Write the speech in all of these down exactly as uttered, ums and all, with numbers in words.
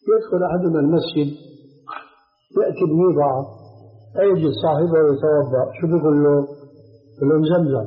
يدخل أحدنا المسجد يأتي بوضع يجد صاحبه يتوضأ، شو بيقول له؟ يقول له زمزم.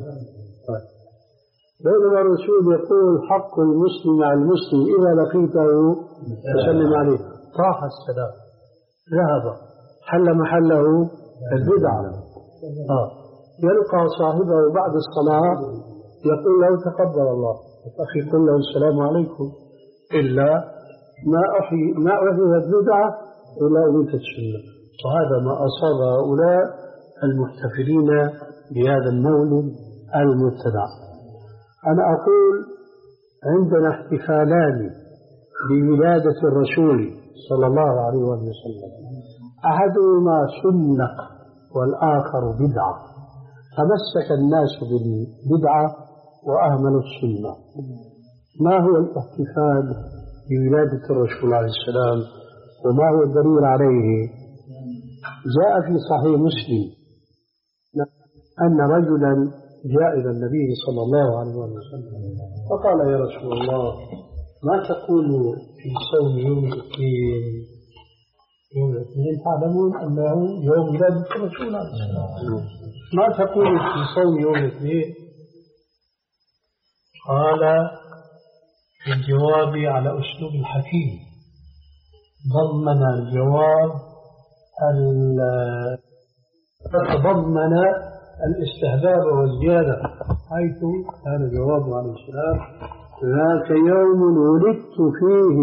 بينما الرسول يقول حق المسلم على المسلم إذا لقيته فسلم عليه، طاح السلام ذهب، حل محله البدعة. آه. يلقى صاحبه بعد الصلاة يقول له تقبل الله، أخي قل له السلام عليكم، إلا ما أحيي ما أحيي البدعة إلا أميت السنة. وهذا ما أصاب هؤلاء المحتفلين بهذا المولد المبتدع. أنا أقول عندنا احتفالان بولادة الرسول صلى الله عليه وسلم، أحدهما سنة والآخر بدعة، تمسك الناس بالبدعة وأهملوا السنة. ما هو الاحتفال بولادة الرسول عليه السلام وما هو الدليل عليه؟ جاء في صحيح مسلم أن رجلا جاء إلى النبي صلى الله عليه وسلم فقال يا رسول الله ما تقول في صوم يوم الاثنين؟ يوم الاثنين تعلمون أنه يوم ولادة الرسول عليه السلام، ما تقول في صوم يوم الاثنين؟ قال في الجواب على أسلوب الحكيم ضمن الجواب تضمن الاستهبال والزيادة، حيث كان جوابه عليه السلام ذاك يوم ولدت فيه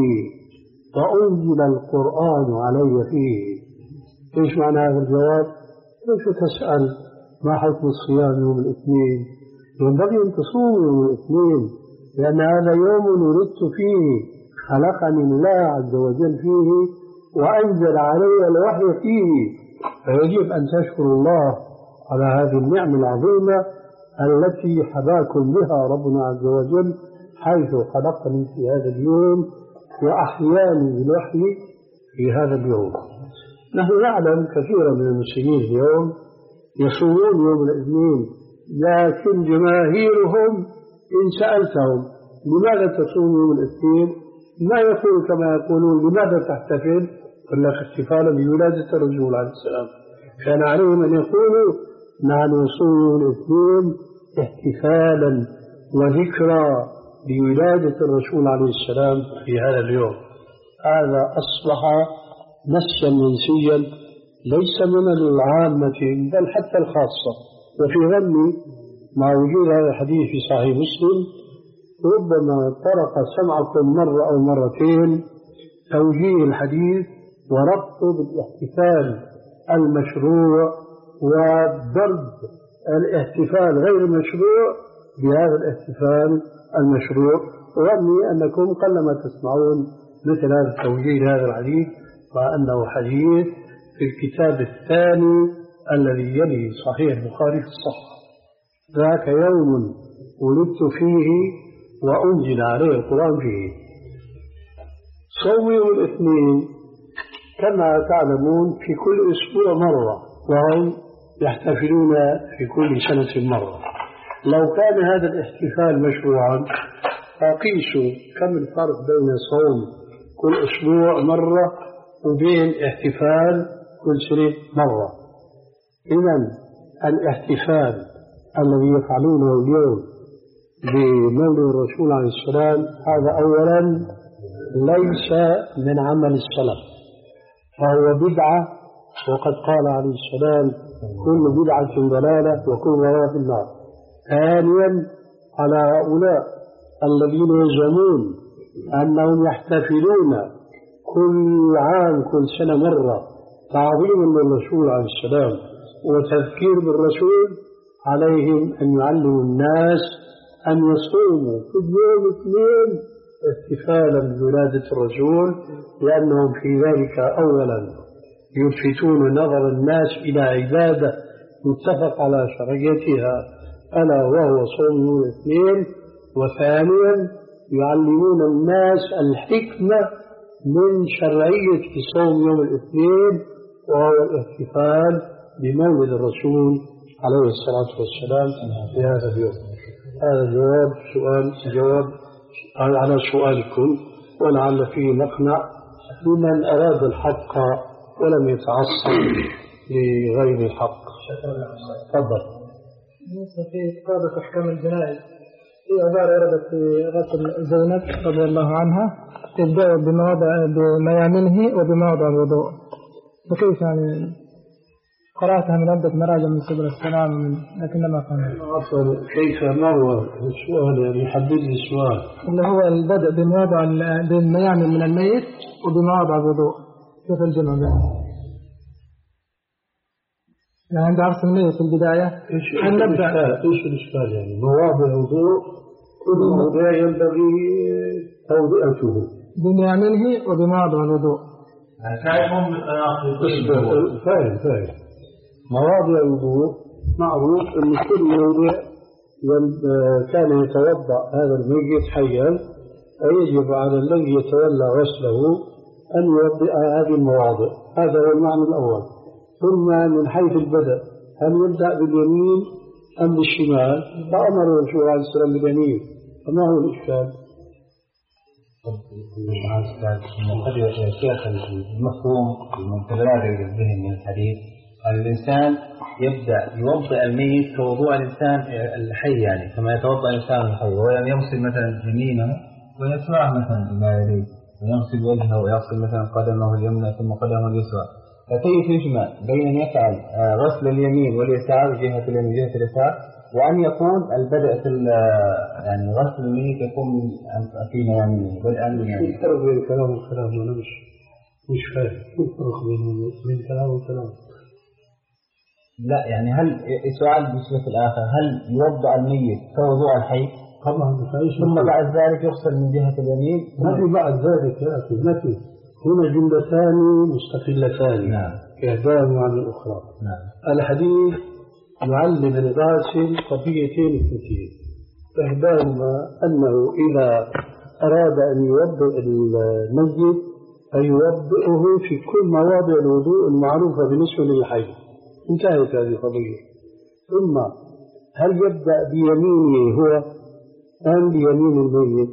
وأنزل القرآن علي فيه. إيش معنى هذا الجواب؟ كيف تسأل ما حكم الصيام يوم الاثنين؟ ينبغي أن تصوم يوم الاثنين، لأن هذا يوم ولدت فيه، خلقني الله عز وجل فيه وأنزل علي الوحي فيه، فيجب أن تشكر الله على هذه النعمة العظيمة التي حباكم بها ربنا عز وجل، حيث خلقني في هذا اليوم وأحياني بالوحي في هذا اليوم. نحن نعلم كثيرا من المسلمين اليوم يصومون يوم الاثنين، لكن جماهيرهم إن سألتهم لماذا تصوم يوم الاثنين ما يقول كما يقولون لماذا تحتفل؟ قل لك احتفالا بولادة الرسول عليه السلام. كان عليهم أن يقولوا نحن نصوم يوم الاثنين احتفالا وذكرى بولادة الرسول عليه السلام في هذا اليوم. هذا أصبح نسيا منسيا ليس من العامة بل حتى الخاصة. وفي ظني مع وجود هذا الحديث في صحيح مسلم ربما طرق سمعكم مرة أو مرتين توجيه الحديث وربطه بالاحتفال المشروع وضرب الاحتفال غير المشروع بهذا الاحتفال المشروع. وظني أنكم قلما تسمعون مثل هذا التوجيه هذا الحديث، مع أنه حديث في الكتاب الثاني الذي يلي صحيح البخاري في الصحة. ذاك يوم ولدت فيه وأنزل عليه القرآن فيه. صوم يوم الاثنين كما تعلمون في كل أسبوع مرة، وهم يحتفلون في كل سنة مرة. لو كان هذا الاحتفال مشروعا فقيسوا كم الفرق بين صوم كل أسبوع مرة وبين احتفال كل سنة مرة. إذن الاحتفال الذي يفعلونه اليوم بمولد الرسول عليه السلام هذا أولا ليس من عمل السلف، فهو بدعة، وقد قال عليه السلام كل بدعة ضلالة وكل ضلالة في النار. ثانيا على هؤلاء الذين يزعمون أنهم يحتفلون كل عام كل سنة مرة تعظيما للرسول عليه السلام وتذكير بالرسول، عليهم أن يعلموا الناس أن يصوموا في اليوم الاثنين احتفالا بولادة الرسول، لأنهم في ذلك أولا يلفتون نظر الناس إلى عبادة متفق على شرعيتها ألا وهو صوم يوم الاثنين، وثانيا يعلمون الناس الحكمة من شرعية صوم يوم الاثنين وهو الاحتفال بمولد الرسول عليه الصلاة والسلام في هذا اليوم. هذا جواب سؤال جواب على سؤالكم، ولعل فيه مقنع لمن أراد الحق ولم يتعصب لغير الحق. تفضل. بالنسبة في قاعدة أحكام الجنائز في عبارة وردت في غسل زينب رضي الله عنها تبدأ بمواضع بميامنه وبمواضع الوضوء، فكيف يعني قرأتها من عدة مراجع من سبل السلام من لكنما فهمت. عفوا كيف مروى السؤال يعني حدد لي السؤال. اللي هو البدء بمواضع بالميامن من الميت وبمواضع الوضوء كيف الجمع بينهم؟ يعني عند عرس الميت في البداية ايش ايش الاشكال يعني مواضع الوضوء كل موضع ينبغي توضئته بميامنه وبمواضع الوضوء. فاهم فاهم فاهم مواضع الوضوء معروف أن كل موضع كان يتوضأ هذا الميت حيا ويجب على الذي يتولى غسله أن يوضئ هذه المواضع. هذا هو المعنى الأول. ثم من حيث البدء هل يبدأ باليمين أم بالشمال؟ فأمر الرسول عليه السلام باليمين، فما هو الإشكال؟ قد يأتي المفهوم المتبادر للذهن من الحديث الإنسان يبدأ يوضئ الميت كوضوء الإنسان الحي، يعني كما يتوضأ الإنسان الحي، وأن يغسل مثلا يمينه ويسرعه مثلا إلى يديه، ويغسل وجهه ويغسل مثلا قدمه اليمنى ثم قدمه اليسرى. فكيف يجمع بين أن يفعل غسل اليمين واليسار جهة اليمين جهة اليسار، وأن يكون البدء في يعني غسل الميت يكون في يمينه بدءا من يمينه؟ في فرق بين الكلام والكلام، أنا مش مش فاهم شو الفرق بين الكلام والكلام. لا يعني هل السؤال بالنسبة الآخر هل يوضع الميت كوضوء الحي؟ طبعا. ثم بعد ذلك يغسل من جهة اليمين؟ ما في بعد ذلك يا أخي، ما في. هنا جملتان مستقلتان. نعم. إحداهما عن الأخرى. نعم. الحديث يعلم الغاسل قضيتين اثنتين، إحداهما أنه إذا أراد أن يوضئ الميت فيوضئه في كل مواضع الوضوء المعروفة بالنسبة للحي. انتهت هذه القضية. ثم هل يبدأ بيمينه هو أم بيمين الميت؟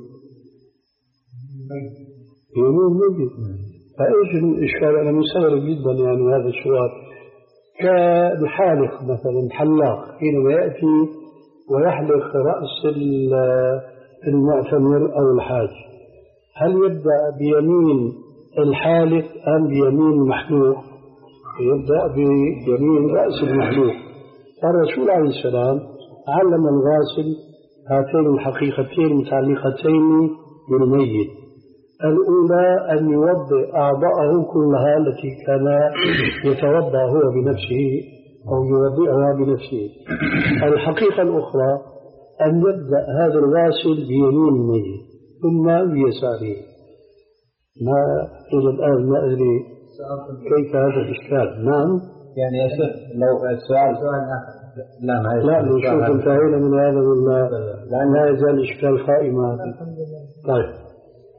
بيمين الميت. فإيش الإشكال؟ أنا مستغرب جدا يعني هذا السؤال. كالحالق مثلا، الحلاق حينما يأتي ويحلق رأس المعتمر أو الحاج، هل يبدأ بيمين الحالق أم بيمين المحلوق؟ يبدأ بيمين رأس المحلوق. فالرسول عليه السلام علم الغاسل هاتين الحقيقتين المتعلقتين بالميت. الأولى أن يوضئ أعضاءه كلها التي كان يتوضأ هو بنفسه أو يوضئها بنفسه. الحقيقة الأخرى أن يبدأ هذا الغاسل بيمين الميت ثم بيساره. ما إلى الآن ما أدري كيف هذا الإشكال. نعم. يعني يا شيخ لو السؤال سؤال آخر. لا ما لا نشوف انتهينا من هذا ولا لأن لا يزال إشكال قائما. طيب.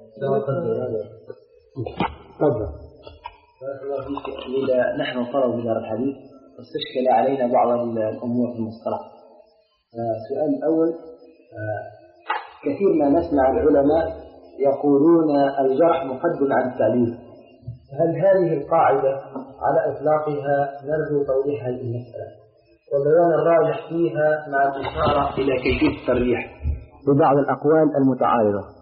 تفضل. إذا نحن طلب بدار الحديث استشكل علينا بعض الأمور في المصطلح. السؤال الأول، كثير ما نسمع العلماء يقولون الجرح مقدم على التعليل، هل هذه القاعدة على إطلاقها نرجو توضيح هذه المسألة وبيان الراجح فيها مع الإشارة إلى كيفية الترجيح ببعض الأقوال المتعارضة؟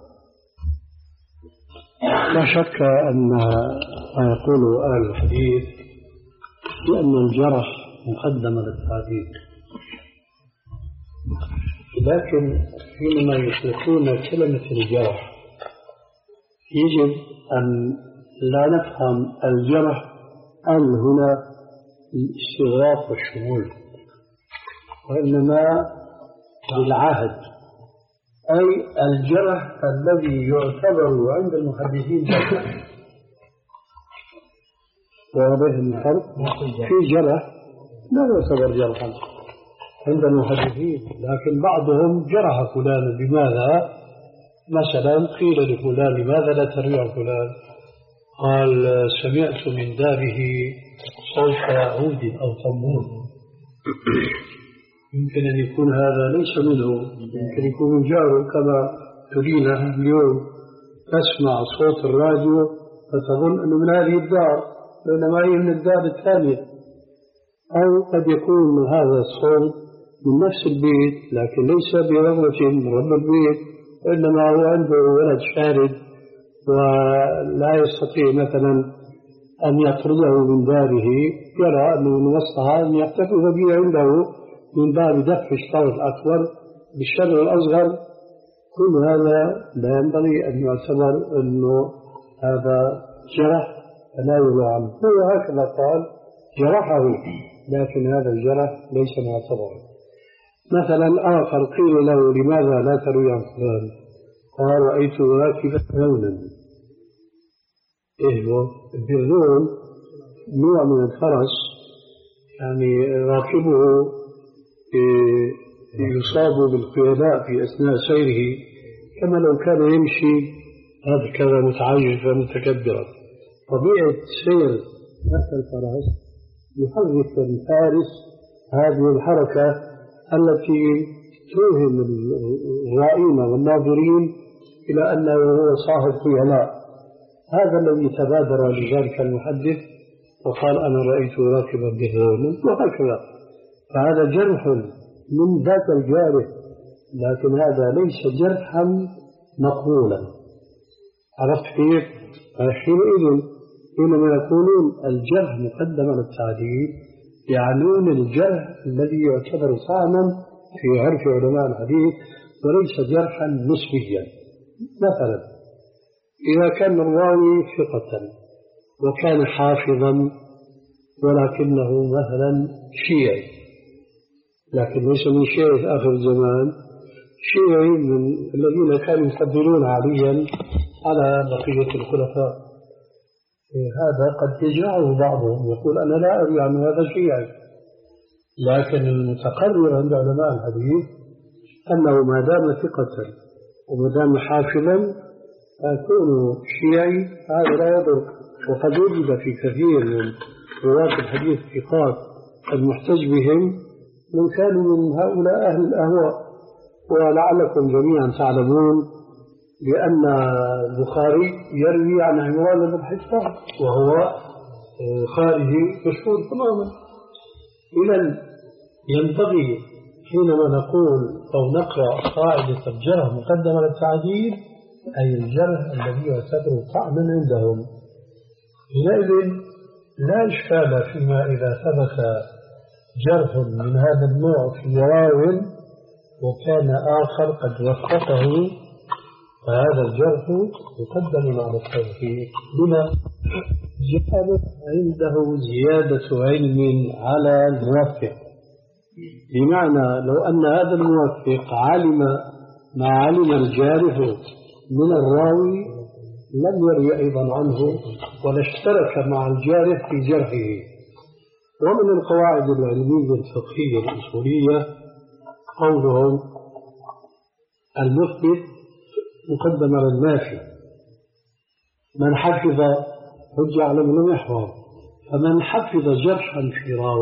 لا شك أن ما يقوله أهل الحديث بأن الجرح مقدم للتعديل، لكن حينما يطلقون كلمة الجرح يجب أن لا نفهم الجرح أن هنا الاستغراق والشمول، وإنما بالعهد، أي الجرح الذي يعتبر عند المحدثين جرحا. واضح الفرق؟ في جرح لا يعتبر جرحا عند المحدثين، لكن بعضهم جرح فلان بماذا؟ مثلا قيل لفلان لماذا لا تريع فلان؟ قال سمعت من داره صوت عود أو طنبور. يمكن أن يكون هذا ليس منه، يمكن يكون من جاره، كما ترينا اليوم تسمع صوت الراديو فتظن أنه من هذه الدار بينما هي من الدار الثانية. أو قد يكون هذا الصوت من نفس البيت لكن ليس برغبة من رب البيت، وإنما هو عنده ولد شارد ولا يستطيع مثلا أن يطرده من داره، يرى أنه من مصلحة أن يحتفظ به عنده من باب دفع الشر الأكبر بالشر الأصغر. كل هذا لا ينبغي أن يعتبر أنه هذا جرح فلا يروى عنه. هو هكذا قال جرحه، لكن هذا الجرح ليس معتبرا. مثلا آخر قيل له لماذا لا تروي عن فلان؟ قال رأيت راكبا لونا. إيه هو؟ البرذون نوع من الفرس، يعني راكبه يصاب بالخيلاء في أثناء سيره كما لو كان يمشي هكذا متعجفا متكبرا. طبيعة سير هذا الفرس يحرك الفارس هذه الحركة التي توهم الرائين والناظرين إلى أنه هو صاحب خيلاء. هذا الذي تبادر لذلك المحدث وقال أنا رأيت راكبا برذون وهكذا. فهذا جرح من ذاك الجارح، لكن هذا ليس جرحا مقبولا. عرفت كيف؟ حينئذ حينما يقولون الجرح مقدم على التعديل يعنون الجرح الذي يعتبر طعنا في عرف علماء الحديث وليس جرحا نسبيا. مثلا إذا كان الراوي ثقة وكان حافظا ولكنه مثلا شيعي، لكن ليس من شيعة آخر الزمان، شيعي من الذين كانوا يفضلون عليا على بقية الخلفاء، هذا قد يجرعه بعضهم يقول أنا لا أروي عن هذا شيعي. لكن المتقرر عند علماء الحديث أنه ما دام ثقة وما دام حافظا فكونه شيعي هذا لا يضر. وقد وجد في كثير من رواة الحديث الثقات المحتج بهم من كانوا من هؤلاء أهل الأهواء. ولعلكم جميعا تعلمون لأن البخاري يروي عن عمران بن حسان وهو خارجي مشهور تماما. إذن ينبغي حينما نقول أو نقرأ قاعدة الجرح مقدم على التعديل أي الجرح الذي يعتبر طعنا عندهم. حينئذ لا إشكال فيما إذا ثبت جرح من هذا النوع في راو وكان آخر قد وثقه، فهذا الجرح يقدم على التوثيق بما جعل عنده زيادة علم على الموثق. بمعنى لو أن هذا الموثق علم ما علم الجارح من الراوي لم يروي أيضا عنه ولا اشترك مع الجارح في جرحه. ومن القواعد العلمية الفقهية الأصولية قولهم المثبت مقدم على النافي. من حفظ حجة على من لم يحفظ، فمن حفظ جرحا في راو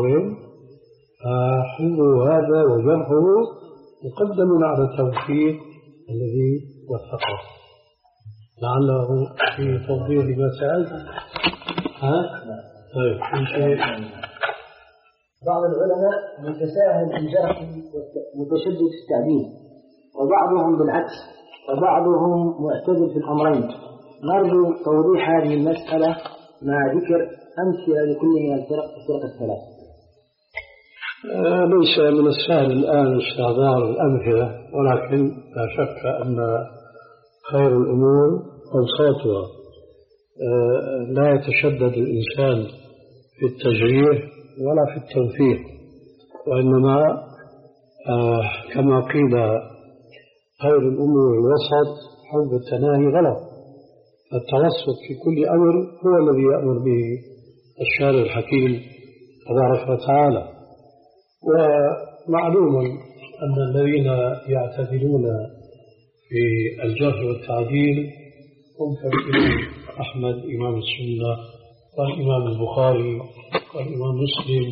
فحفظه هذا وجرحه مقدم على التوثيق الذي وثقه. لعله في توضيح لما سألت. ها؟ طيب في شيء. بعض العلماء متساهل في الجرح متشدد في التعديل، وبعضهم بالعكس، وبعضهم معتدل في الأمرين. نرجو توضيح هذه المسألة مع ذكر أمثلة لكل من الفرق الفرق الثلاث. آه ليس من السهل الآن استحضار الأمثلة، ولكن لا شك أن خير الأمور أوساطها. آه لا يتشدد الإنسان في التجريح ولا في التوثيق، وإنما آه كما قيل خير الأمور الوسط حب التناهي غلط. التوسط في كل أمر هو الذي يأمر به الشارع الحكيم تبارك وتعالى. ومعلوم أن الذين يعتدلون في الجرح والتعديل هم كالإمام أحمد إمام السنة والإمام البخاري والإمام مسلم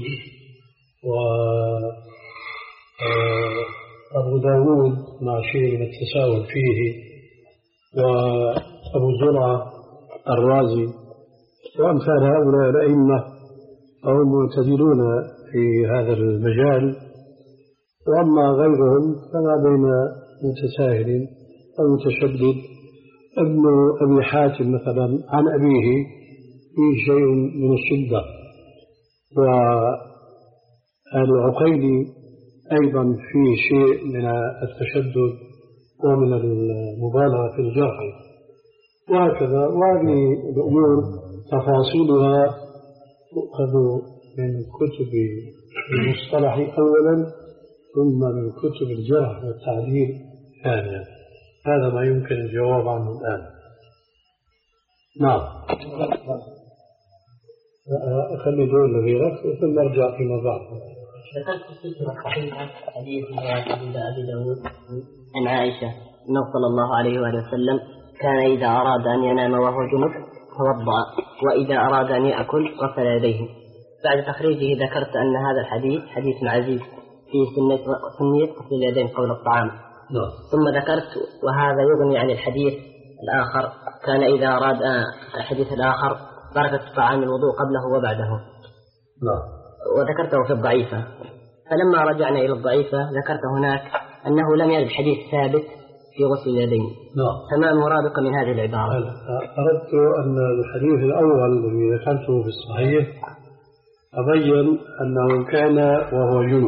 وأبو داود مع شيء من التساؤل فيه، وأبو زرعة الرازي وأمثال هؤلاء الأئمة هم معتدلون في هذا المجال، وأما غيرهم فما بين متساهل أو متشدد. ابن أبي حاتم مثلا عن أبيه فيه شيء من الشدة، والعقيلي أيضا فيه شيء من التشدد ومن المبالغة في الجرح، وهكذا. وهذه الأمور تفاصيلها تؤخذ من كتب المصطلح أولا، ثم من كتب الجرح والتعديل ثانيا. هذا ما يمكن الجواب عنه الآن. نعم، خلي دول غيرك ثم نرجع فيما بعد. ذكرت في السلسلة الصحيحة حديث عند أبي داود عن عائشة أنه صلى الله عليه وآله وسلم كان إذا أراد أن ينام وهو جنب توضأ، وإذا أراد أن يأكل غسل يديه. بعد تخريجه ذكرت أن هذا الحديث حديث عزيز فيه سنية غسل اليدين قبل الطعام. نعم. ثم ذكرت وهذا يغني عن الحديث الآخر، كان إذا أراد الحديث الآخر بركة طعام الوضوء قبله وبعده. نعم. وذكرته في الضعيفة. فلما رجعنا إلى الضعيفة ذكرت هناك أنه لم يرد حديث ثابت في غسل اليدين. نعم. فما المرادق من هذه العبارة؟ أردت أن الحديث الأول الذي ذكرته في الصحيح أبين أنه كان وهو جنوب،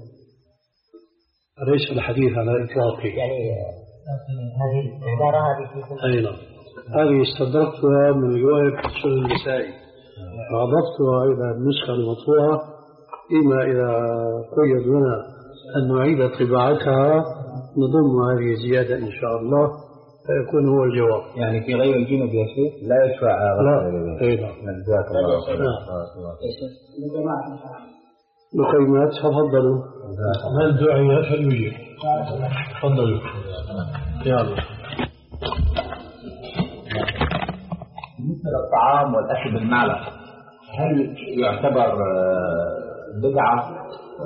ليس الحديث على إطلاقه. يعني هذه العبارة هذه في أي نعم، هذه استدركتها من رواية سنن النسائي وأضفتها إلى النسخة المطبوعة، إما إذا قيد لنا أن نعيد طباعتها نضم هذه الزيادة إن شاء الله فيكون هو الجواب. يعني في غير الجنوب يا شيخ لا يشفع لا. أي نعم. جزاك الله خيرا. نقيمات تفضلوا. من دعي فليجيب. تفضلوا. يلا. بالنسبة للطعام والأكل بالمعلقة هل يعتبر بدعة؟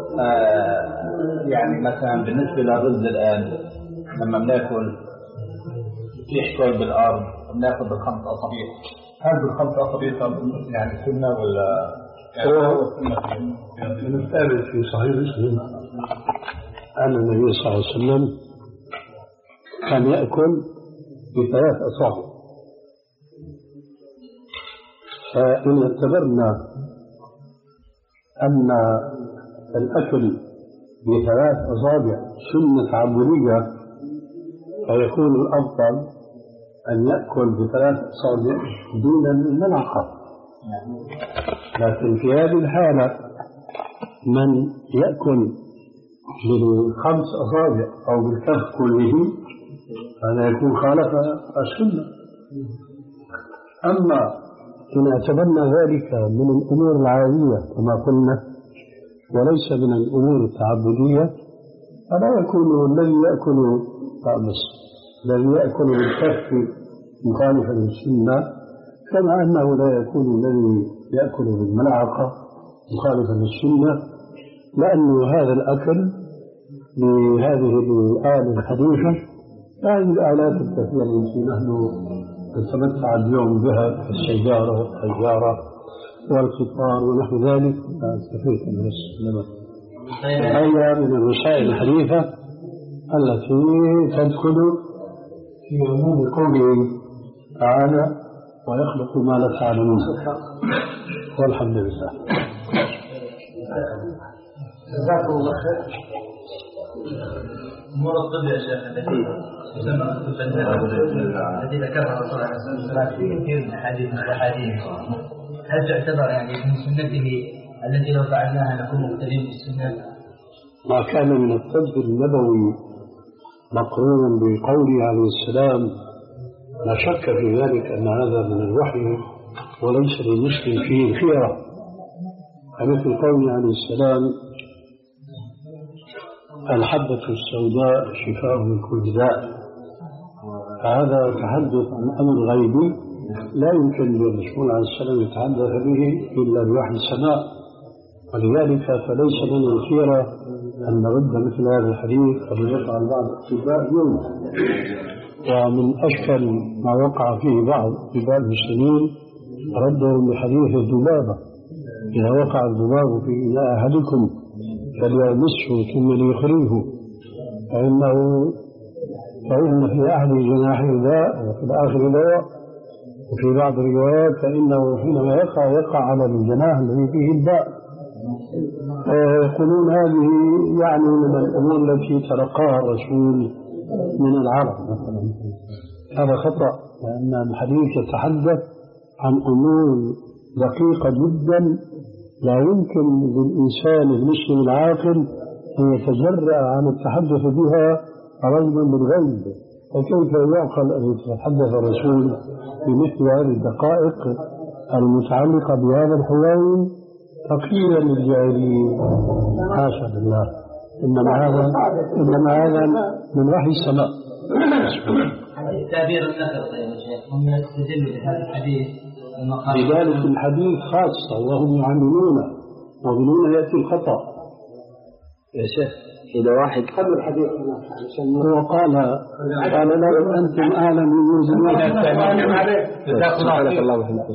يعني مثلا بالنسبة للرز الآن لما بناكل في شوي بالأرض بناكل بالخمس أصابع، هل بالخمس أصابع يعني سنة ولا هو من الثابت في صحيح مسلم أن النبي صلى الله عليه وسلم كان يأكل بثلاث أصابع. فإن اعتبرنا أن الأكل بثلاث أصابع سنة تعبدية فيكون الأفضل أن يأكل بثلاث أصابع دون الملعقة. لكن في هذه الحالة من يأكل بالخمس أصابع أو بالكف كله هذا يكون خالف السنة. أما إن اعتبرنا ذلك من الأمور العادية كما قلنا وليس من الأمور التعبدية فلا يكون الذي يأكل طعمس الذي يأكل بالكف مخالفا للسنة، كما أنه لا يكون الذي يأكل بالملعقة مخالفا للسنة، لأن هذا الأكل بهذه الآلة الحديثة هذه الآلات الكثيرة التي نحن نتمتع اليوم بها السيارة والحجارة والقطار ونحو ذلك استفيد من السلامة. هي من الوسائل الحديثة التي تدخل في عموم قوله تعالى ويخلق ما لا تعلمون. والحمد لله. جزاكم الله خير. أمور الطب يا شيخ التي ذكرها الرسول عليه الصلاة والسلام في كثير من الأحاديث من الأحاديث، هل تعتبر يعني من سنته التي لو فعلناها نكون مقتدين بالسنة؟ ما كان من الطب النبوي مقرون بقوله عليه السلام لا شك في ذلك أن هذا من الوحي وليس للمسلم فيه الخيرة، مثل قوله عليه السلام الحبة السوداء شفاء من كل داء. فهذا تحدث عن أمر غيبي لا يمكن للرسول عليه السلام يتحدث به إلا بوحي السماء، ولذلك فليس من الخيرة أن نرد مثل هذا الحديث قبل يفعل بعض اتباع يوم. ومن أشكل ما وقع فيه بعض اتباع المسلمين ردهم بحديث الذبابة: إذا وقع الذباب في إناء أحدكم فليغمسه ثم ليخرجه، فإنه فإن في أحد جناحه داء وفي الآخر دواء، وفي بعض الروايات فإنه حينما يقع يقع على الجناح الذي فيه الداء. يقولون هذه يعني من الأمور التي تلقاها الرسول من العرب مثلا. هذا خطأ، لأن الحديث يتحدث عن أمور دقيقة جدا لا يمكن للإنسان المسلم العاقل أن يتجرأ عن التحدث بها رجلا بالغيب. فكيف يعقل أن يتحدث الرسول بمثل هذه الدقائق المتعلقة بهذا الحوار تقييدا للجاهلين؟ حاشا بالله، إنما هذا إنما هذا من وحي السماء. تعبير النفر يا شيخ هم يستدلوا بهذا الحديث بذلك الحديث خاصة وهم يعلمون ويقولون يأتي الخطأ. يا شيخ إذا واحد قبل الحديث هو قال قال لو أنتم أعلم بوزن سبحانك الله وبحمدك.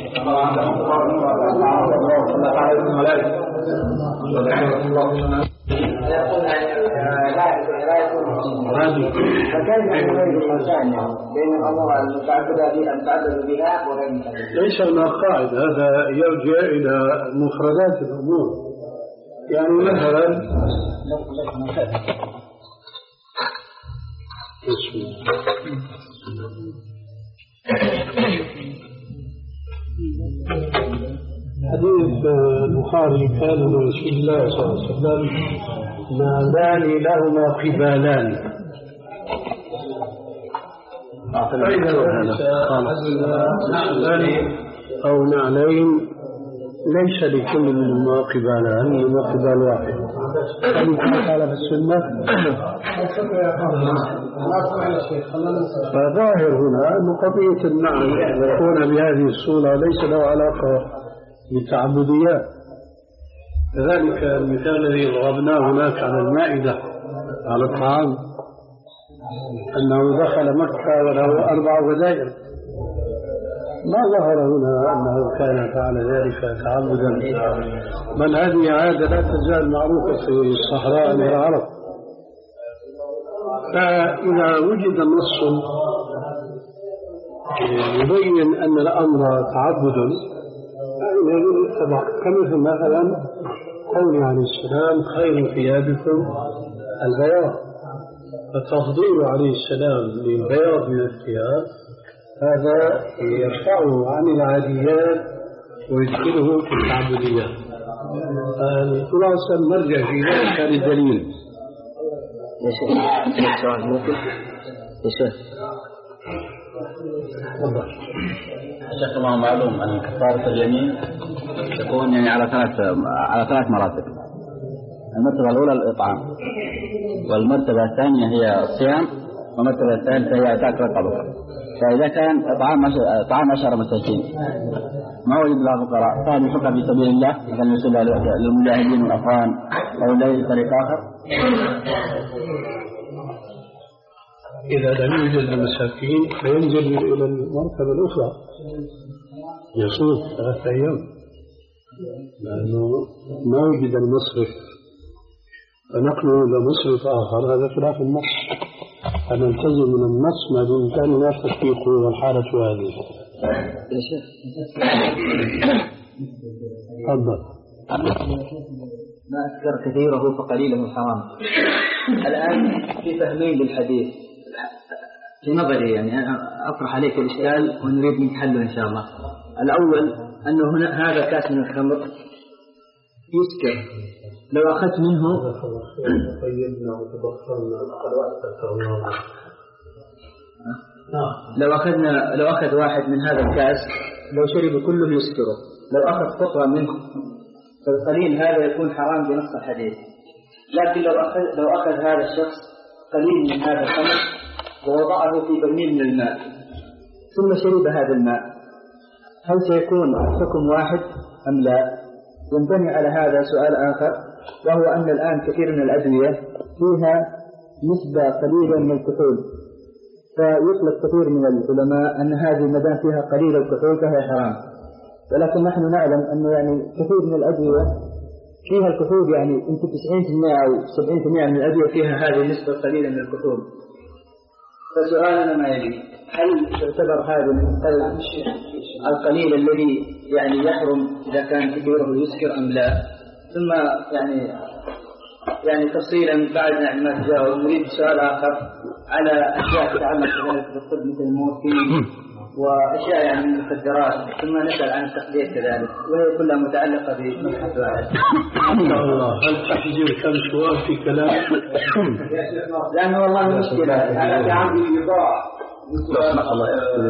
ليس هناك قاعدة، هذا يرجع إلى مفردات الأمور. يعني مثلا حديث البخاري كان من رسول الله صلى الله عليه وسلم نعلان لهما قبالان، أو نعلين ليس لكل منهما قبالان إنما قبال واحد. هل قال في السنة؟ فظاهر هنا أن قضية النعل يكون بهذه الصورة ليس له علاقة بالتعبديات. كذلك المثال الذي ضربناه هناك على المائدة على الطعام أنه دخل مكة وله أربع غدائر، ما ظهر هنا أنه كان فعل ذلك تعبدا، بل هذه عادة لا تزال معروفة في الصحراء والعرب. فإذا وجد نص يبين أن الأمر تعبد يجب الاتباع، كمثل مثلا قول عليه السلام: خير ثيابكم البياض، فتفضيل عليه السلام للبياض من الثياب هذا يرفعه عن العاديات ويدخله في التعبديات. الخلاصة نرجع في ذلك للدليل. يا شيخ سؤال ممكن؟ يا شيخ تفضل. شيخ الله معلوم أن كفارة اليمين تكون يعني على ثلاث على ثلاث مراتب. المرتبة الأولى الإطعام، والمرتبة الثانية هي الصيام، والمرتبة الثالثة هي إعتاق رقبة. فإذا كان إطعام إطعام عشرة مساكين ما وجد له فقراء، فهل ينفق في سبيل الله مثلا يرسل للمجاهدين والأفغان أو لأي طريق آخر؟ إذا لم يوجد المساكين فينزل إلى المرتبة الأخرى، يصوم ثلاثة أيام لأنه ما وجد المصرف، فنقله إلى مصرف آخر هذا خلاف النص، فنلتزم من النص ما بإمكان لا تطبيقه والحالة هذه. يا شيخ تفضل. ما أذكر كثيره فقليله حرام. الآن في فهمين للحديث في نظري، يعني أنا أطرح عليك الإشكال ونريد منك حله إن شاء الله. الأول أنه هنا هذا كاس من الخمر يسكر، لو أخذت منه لو أخذنا لو أخذ واحد من هذا الكاس لو شرب كله يسكره، لو أخذ قطرة منه فالقليل هذا يكون حرام بنص الحديث. لكن لو أخذ لو أخذ هذا الشخص قليل من هذا الخمر ووضعه في برميل من الماء ثم شرب هذا الماء، هل سيكون حكم واحد أم لا؟ ينبني على هذا سؤال آخر، وهو أن الآن كثير من الأدوية فيها نسبة قليلة من الكحول، فيطلق كثير من العلماء أن هذه المدام فيها قليل الكحول فهي حرام. ولكن نحن نعلم أنه يعني كثير من الأدوية فيها الكحول، يعني يمكن تسعين بالمئة أو سبعين بالمئة من الأدوية فيها هذه النسبة قليلة من الكحول. فسؤالنا ما يلي: هل تعتبر هذا القليل الذي يعني يحرم إذا كان كثيره يسكر أم لا؟ ثم يعني يعني تفصيلا بعد ما تجاوب نريد سؤال آخر على أشياء تتعلق كذلك بالطب مثل المورفين وأشياء يعني من المخدرات، ثم نسأل عن التخدير كذلك، وهي كلها متعلقة بمبحث واحد. إن شاء الله. هل تحجر كم سؤال في كلام؟ لأنه والله مشكلة. أنا في عندي إيضاح. الله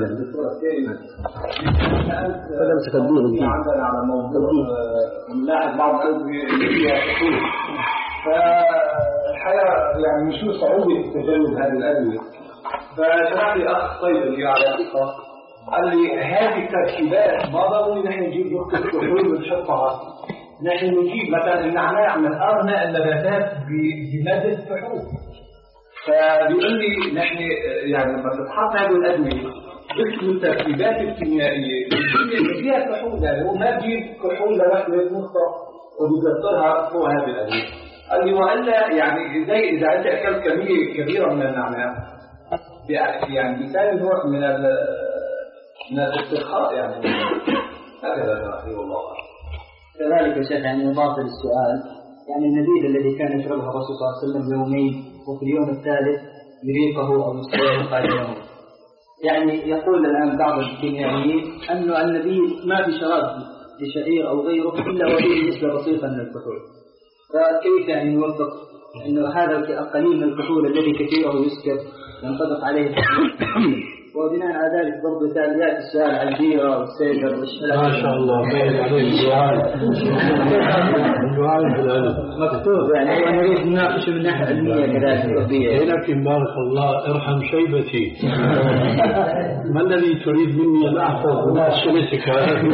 هذا متقدمين عندنا على موضوع من ناحية بعض الأدوية فيها كحول، فالحقيقة يعني مش صعوبة تجنب هذه الأدوية. فشرح لي أخ صيدلي على ثقة قال لي هذه التركيبات ما ضروري نحن نجيب نقطة كحول ونحطها، نحن نجيب مثلا النعناع من أغنى النباتات بمادة الكحول. فبيقول لي نحن يعني لما تتحط هذه الأدوية اسم التركيبات الكيميائية اللي فيها كحول، يعني هو ما بيجيب كحول لوحده نقطة وبيكسرها فوق هذه الأدوية. قال لي وإلا يعني زي إذا أنت أكلت كمية كبيرة من النعناع يعني بيساوي نوع من من الاسترخاء يعني. هكذا رحمه الله. كذلك يا شيخ يعني إضافة للسؤال، يعني النبيذ الذي كان يشربه الرسول صلى الله عليه وسلم يومين وفي اليوم الثالث يريقه أو يستوعب قائمه، يعني يقول الآن بعض الكيميائيين أنه النبيذ ما في شراب لشعير أو غيره إلا وفيه نسبة بسيطة من الكحول، فكيف يعني نوفق أنه هذا القليل من الكحول الذي كثيره يسكر ينطبق عليه؟ وبناء على ذلك برضه كان يأتي السؤال عن البيرة والسيجر والشلال. ما شاء الله بين عليه السؤال السؤال بالعلم مكتوب، يعني هو نريد نناقشه من ناحية علمية كذلك طبية. لكن بارك الله ارحم شيبتي. ما الذي تريد مني أن أحفظ أسئلتك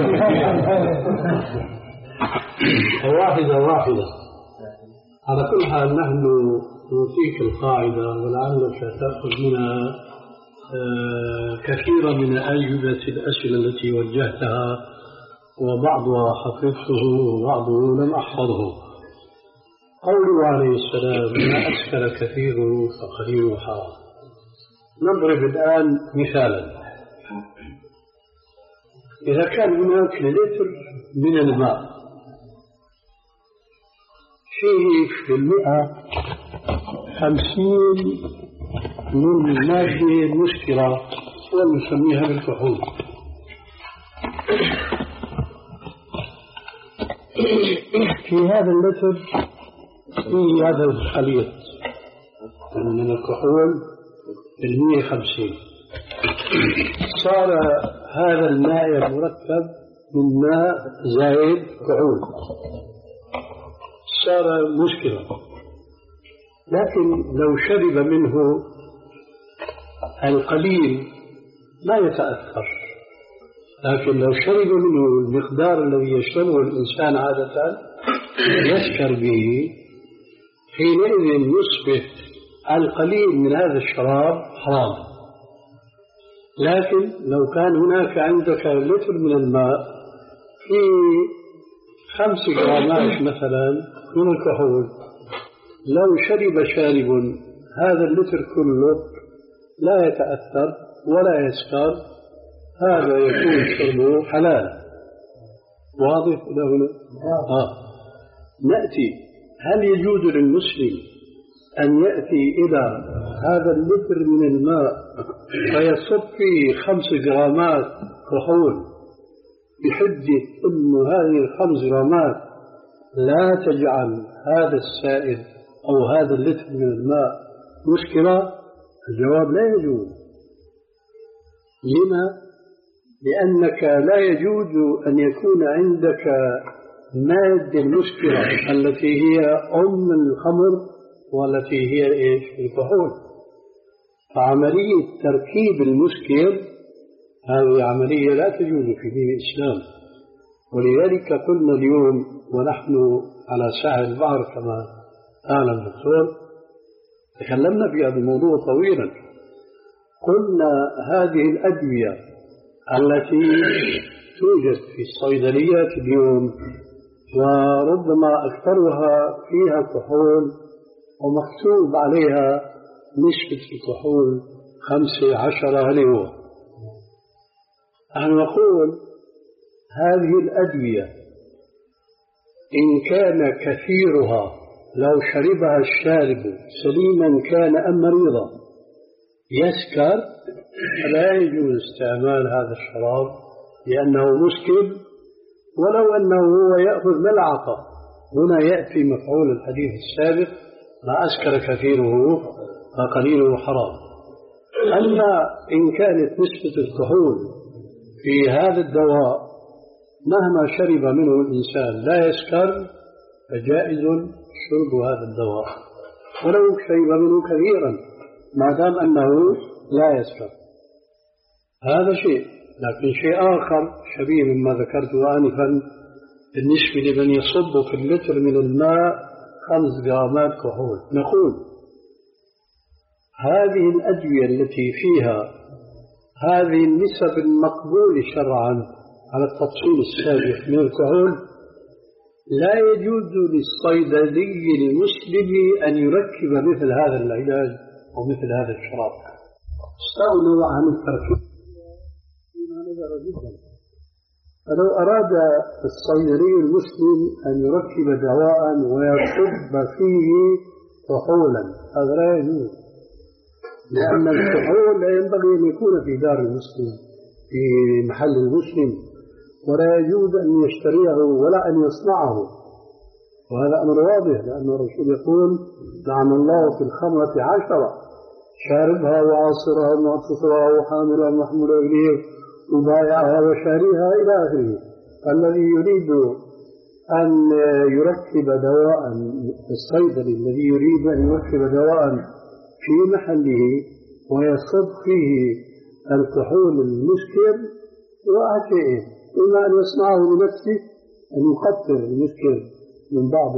واحدة واحدة؟ على كل حال نحن نعطيك القاعدة ولعلك تأخذ منها كثيرا من أجوبة الأسئلة التي وجهتها، وبعضها حفظته وبعضه لم أحفظه. قوله عليه السلام: ما أسكر كثيره فقليله حرام. نضرب الآن مثالا: إذا كان هناك لتر من الماء فيه في المئة خمسين من المادة المسكرة ونسميها بالكحول، في هذا اللتر في هذا الخليط من الكحول المئة وخمسين، صار هذا الماء المركب من ماء زائد كحول، صار مسكرا. لكن لو شرب منه القليل ما يتأثر، لكن لو شرب منه المقدار الذي يشربه الإنسان عادة يسكر به، حينئذ يصبح القليل من هذا الشراب حرام. لكن لو كان هناك عندك لتر من الماء في خمس جرامات مثلا من الكحول، لو شرب شارب هذا اللتر كله لا يتأثر ولا يسكر، هذا يكون شربه حلال. واضح له؟ آه. نأتي: هل يجوز للمسلم أن يأتي إلى هذا اللتر من الماء فيصب فيه خمس جرامات كحول بحجة أن هذه الخمس جرامات لا تجعل هذا السائل أو هذا اللتر من الماء مسكرة؟ الجواب: لا يجوز. لما؟ لأنك لا يجوز أن يكون عندك مادة المسكرة التي هي أم الخمر والتي هي إيش؟ الكحول. فعملية تركيب المسكر هذه عملية لا تجوز في دين الإسلام، ولذلك قلنا اليوم ونحن على ساحل البحر كما قال الدكتور، تكلمنا في هذا الموضوع طويلا. قلنا هذه الأدوية التي توجد في الصيدليات اليوم، وربما أكثرها فيها كحول ومكتوب عليها نسبة الكحول خمسة عشر هليوة. نحن نقول هذه الأدوية إن كان كثيرها لو شربها الشارب سليما كان أم مريضا يسكر، لا يجوز استعمال هذا الشراب لأنه مسكر ولو أنه هو يأخذ ملعقة. هنا يأتي مفعول الحديث السابق: ما أسكر كثيره فقليله حرام. أما إن كانت نسبة الكحول في هذا الدواء مهما شرب منه الإنسان لا يسكر فجائز شرب هذا الدواء ولو شرب منه كثيرا ما دام أنه لا يسكر. هذا شيء. لكن شيء آخر شبيه مما ذكرته آنفا بالنسبة لمن يصب في اللتر من الماء خمس جرامات كحول، نقول هذه الأدوية التي فيها هذه النسب المقبولة شرعا على التفصيل السابق من الكحول لا يجوز للصيدلي المسلم أن يركب مثل هذا العلاج أو مثل هذا الشراب. استغنوا عن التركيب فيما نظر جدا. فلو أراد الصيدلي المسلم أن يركب دواء ويصب فيه كحولا هذا لا يجوز، لأن الكحول لا ينبغي أن يكون في دار المسلم في محل المسلم، ولا يجوز أن يشتريه ولا أن يصنعه، وهذا أمر واضح، لأن الرسول يقول: لعن الله في الخمرة عشرة: شاربها وعاصرها ومعتصرها وحاملها ومحمولها إليه وبايعها وشاريها إلى آخره. فالذي يريد أن يركب دواء، الصيدلي الذي يريد أن يركب دواء في محله ويصب فيه الكحول المسكر وأشياء، إما أن يصنعه بنفسه، أن يقطر المسكر من بعض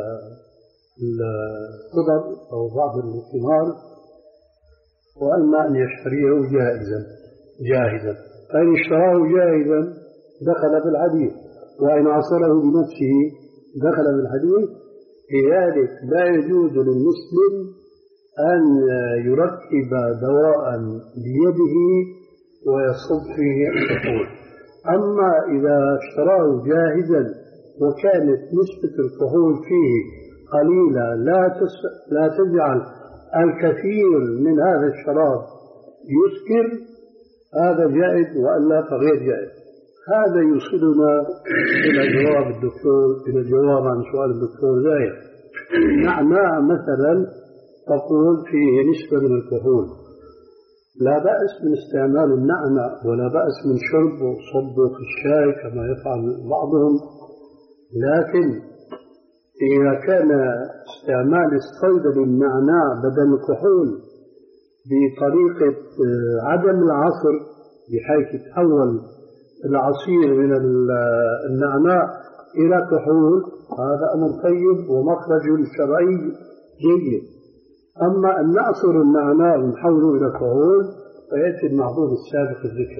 الخضر أو بعض الثمار، وإما أن يشتريه جاهزا جاهزا. فإن اشتراه جاهزا دخل في الحديث، وإن عصره بنفسه دخل في الحديث. لذلك لا يجوز للمسلم أن يركب دواء بيده ويصب فيه الكحول. أما إذا اشتراه جاهزا وكانت نسبة الكحول فيه قليلة لا لا تجعل الكثير من هذا الشراب يسكر، هذا جائز، وإلا فغير جائز. هذا يوصلنا إلى جواب الدكتور إلى الجواب عن سؤال الدكتور زاهر. نعناع مثلا تقول فيه نسبة من الكحول، لا بأس من استعمال النعنع ولا بأس من شربه وصبه في الشاي كما يفعل بعضهم، لكن إذا كان استعمال الصيدلي النعناع بدل الكحول بطريقة عدم العصر بحيث يتحول العصير من النعناع إلى كحول، هذا أمر طيب ومخرج شرعي جيد. أما أن نعصر النعناع ونحوله إلى كحول فيأتي المعذور السابق الذكر.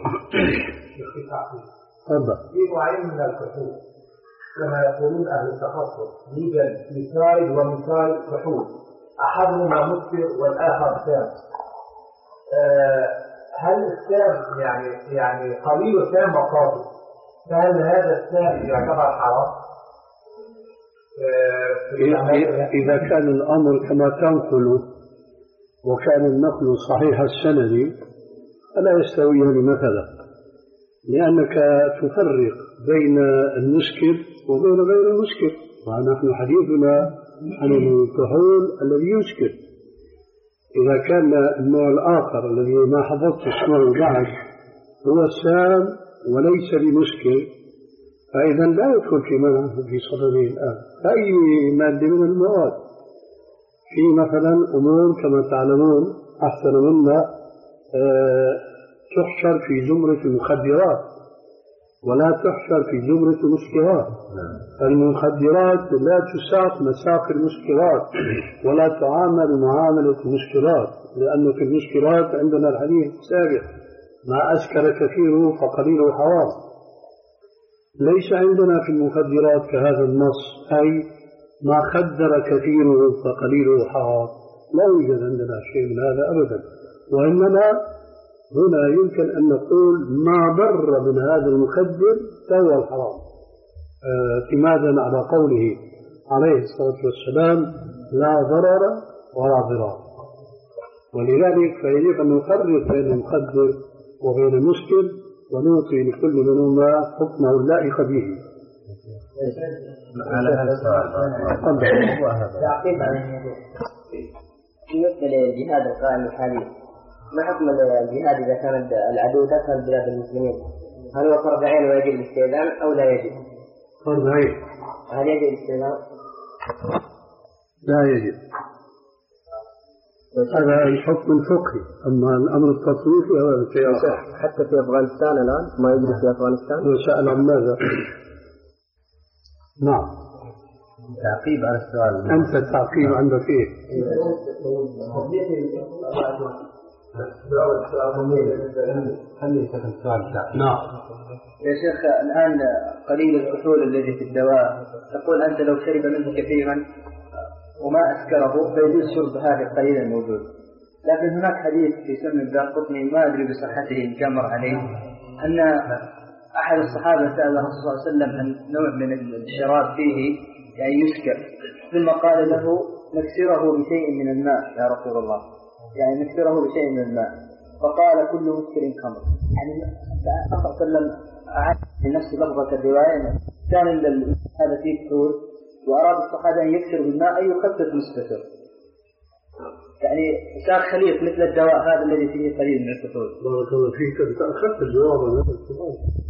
تفضل. في نوعين من الكحول كما يقولون أهل التخصص، يوجد مثال ومثال كحول، أحدهما مسكر والآخر سام. أه هل السام يعني يعني قليل السام مقاصد، فهل هذا السام يعتبر حرام؟ أه إذا كان الأمر كما تنقل وكان النقل صحيح السند فلا يستويان مثلا، لأنك تفرق بين المسكر وبين غير المسكر، ونحن حديثنا عن الكحول الذي يسكر. إذا كان النوع الآخر الذي ما حفظت اسمه بعد هو السام وليس بمسكر، فإذا لا يدخل في منعه في صدره الآن أي مادة من المواد. في مثلا أمور كما تعلمون أحسن منا أه تحشر في زمرة المخدرات ولا تحشر في زمرة المسكرات. المخدرات لا تساق مساق المسكرات ولا تعامل معاملة المسكرات، لأنه في المسكرات عندنا الحديث السابق: ما أسكر كثيره فقليله حرام. ليس عندنا في المخدرات كهذا النص، أي ما خدر كثيره فقليله حرام، لا يوجد عندنا شيء من هذا أبدا. وإنما هنا يمكن أن نقول ما ضر من هذا المخدر فهو الحرام، اعتمادا على قوله عليه الصلاة والسلام لا ضرر ولا ضرار. ولذلك فيجب أن نفرق بين المخدر وبين المسكر ونعطي لكل منهما حكمه اللائق به. على هذا السؤال بالنسبة للجهاد القائم الحالي، ما حكم الجهاد إذا كان العدو دخل بلاد المسلمين؟ هل هو فرض عين ويجب الاستئذان أو لا يجب؟ فرض عين. هل يجب الاستئذان؟ لا يجب. هذا الحكم الفقهي، أما الأمر التطبيقي هذا شيء آخر. حتى في أفغانستان الآن ما يجب في أفغانستان؟ وسأل عن ماذا؟ نعم. تعقيب على السؤال. أنت التعقيب عندك إيه؟ نعم. يا شيخ الآن قليل الكحول الذي في الدواء، تقول أنت لو شرب منه كثيرا وما أسكره فيجوز شرب هذا القليل الموجود، لكن هناك حديث في سنن الدارقطني ما أدري بصحته إن كان مر عليه، أن أحد الصحابة سأل الرسول صلى الله عليه وسلم عن نوع من الشراب فيه يعني يسكر، ثم قال له نكسره بشيء من الماء يا رسول الله، يعني نكسره بشيء من الماء، فقال كل مسكر خمر. يعني الرسول صلى الله عليه وسلم أعاد لنفس لفظة الرواية كان هذا فيه كحول وأراد الصحابة أن يكسر بالماء أي يخفف نسبته، يعني صار خليط مثل الدواء هذا الذي فيه قليل من الكحول. بارك الله فيك، أنت أخذت الجواب عن هذا السؤال.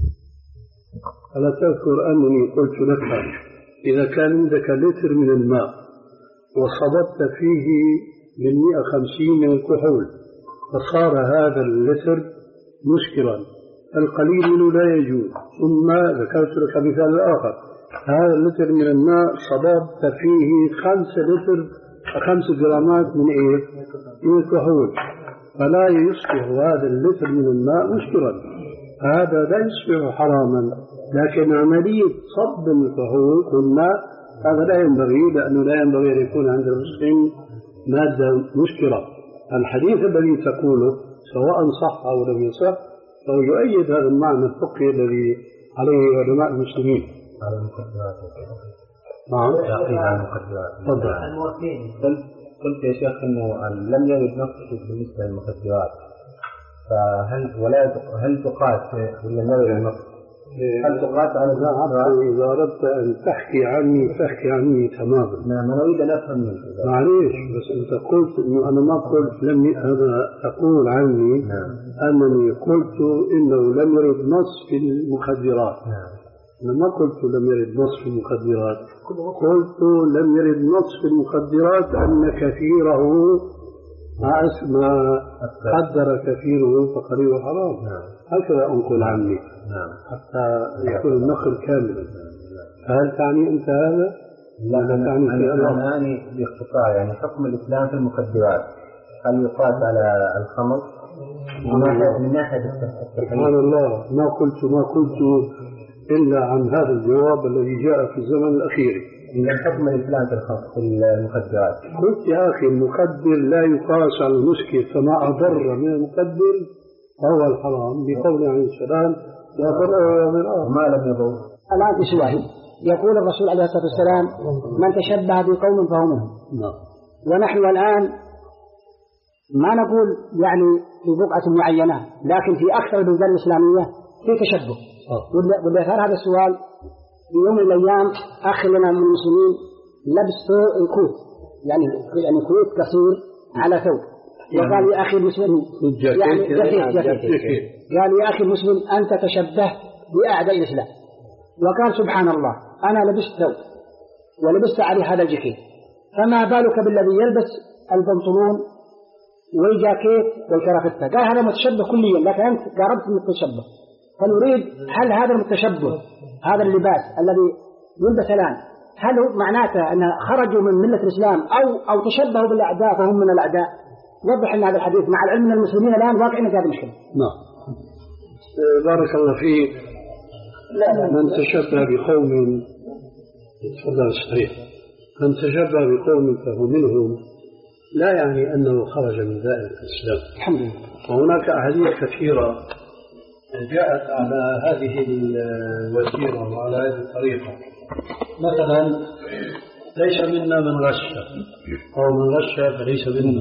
ألا تذكر أنني قلت لك إذا كان عندك لتر من الماء وصببت فيه من مئة وخمسين من الكحول فصار هذا اللتر مسكرا، القليل منه لا يجوز. ثم ذكرت لك مثال آخر، هذا اللتر من الماء صببت فيه خمسة لتر خمس جرامات من إيه؟ من الكحول، فلا يصبح هذا اللتر من الماء مسكرا، هذا لا يصبح حراما. لكن عملية صب الكحول في الماء هذا لا ينبغي، لأنه لا ينبغي أن يكون عند المسلم مادة مسكرة. الحديث الذي تقوله سواء صح أو لم يصح فهو يؤيد هذا المعنى الفقهي الذي عليه علماء المسلمين. على المقدرات. نعم. تعقيب على المقدرات. تفضل. قلت قلت يا شيخ إنه لم يرد نص بالنسبة للمقدرات، فهل ولا هل تقاس ولا لا يرد نص؟ هل تقاس على ذلك؟ إذا أردت أن تحكي عني فاحكي عني تماما. نعم، أنا أريد أن أفهم منك. معليش، بس أنت قلت إنه أنا ما قلت لم أنا أقول عني. نعم. أنني قلت إنه لم يرد نص في المخدرات. نعم. أنا ما قلت لم يرد نص في المخدرات، قلت لم يرد نص في المخدرات أن كثيره ما قدر كثيره فقليله حرام. نعم. هكذا أنقل عني. نعم. حتى يكون النقل كاملا. هل تعني أنت هذا؟ لا، أنا تعني أنا أعني باختصار يعني حكم الإسلام في المخدرات، هل يقاس على الخمر من ناحية التحريم؟ سبحان الله، ما قلت ما قلت إلا عن هذا الجواب الذي جاء في الزمن الأخير. من حكم الإسلام في المخدرات. قلت يا أخي المخدر لا يقاس على المسكر، فما أضر من المخدر فهو الحرام، بقول عليه السلام لا ضرر ولا ضرار. ما لم يضر. الآن في سؤال يقول الرسول عليه الصلاة والسلام من تشبه بقوم فهو منهم. نعم. ونحن الآن ما نقول يعني في بقعة معينة، لكن في أكثر البلدان الإسلامية في تشبه. واللي أثار هذا السؤال في يوم من الأيام أخ لنا من المسلمين لبس كوت، يعني يعني كوت قصير على ثوب، وقال يا أخي المسلم يعني جفيت جفيت قال يا أخي المسلم أنت تشبه بأعداء الإسلام. وقال سبحان الله أنا لبست ثوب ولبست عليه هذا الجاكيت، فما بالك بالذي يلبس البنطلون والجاكيت والكرافتة؟ قال هذا متشبه كليا، لكن أنت قربت من التشبه. فنريد هل هذا المتشبه هذا اللباس الذي يلبس الآن هل هو معناته أن خرجوا من ملة الإسلام أو أو تشبهوا بالأعداء فهم من الأعداء؟ وضح لنا هذا الحديث مع العلم أن المسلمين الآن واقعين في هذه المشكلة. نعم. بارك الله فيك. من تشبه بقوم تفضل الصحيح من تشبه بقوم فهو منهم لا يعني أنه خرج من دائرة الإسلام. الحمد لله. وهناك أحاديث كثيرة جاءت على هذه الوسيلة وعلى هذه الطريقة. مثلا ليس منا من غش أو من غش فليس منا،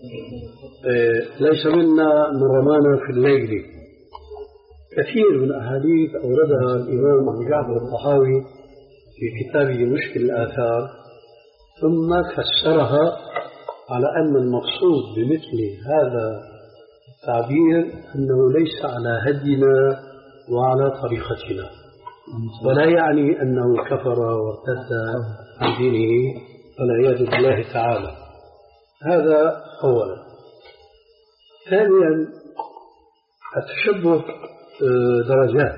ليس منا من رمانا في الليل. كثير من الأحاديث أوردها الإمام أبو جعفر الطحاوي في كتابه مشكل الآثار، ثم فسرها على أن المقصود بمثل هذا التعبير أنه ليس على هدينا وعلى طريقتنا، ولا يعني أنه كفر وارتد عن دينه والعياذ بالله تعالى. هذا أولا. ثانيا التشبه درجات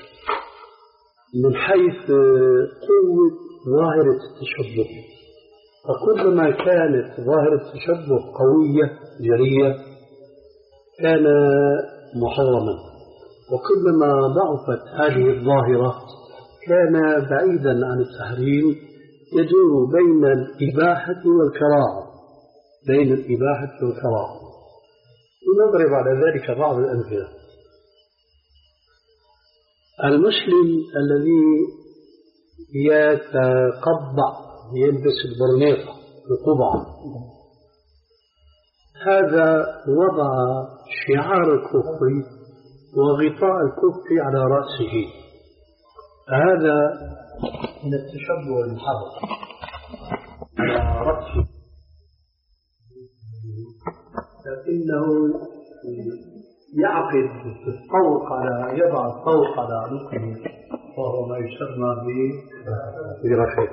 من حيث قوة ظاهرة التشبه، فكلما كانت ظاهرة التشبه قوية جرية كان محرما، وكلما ضعفت هذه الظاهرة كان بعيدا عن التحريم، يدور بين الإباحة والكراهة بين الإباحة والكراهة. ونضرب على ذلك بعض الأمثلة. المسلم الذي يتقبع يلبس البرنيطة القبعة، هذا وضع شعار الكفر وغطاء الكفر على رأسه، هذا من التشبه المحرم على رأسه، لكنه يعقد الطوق على يضع الطوق على عنقه وهو ما يسمى برفيق.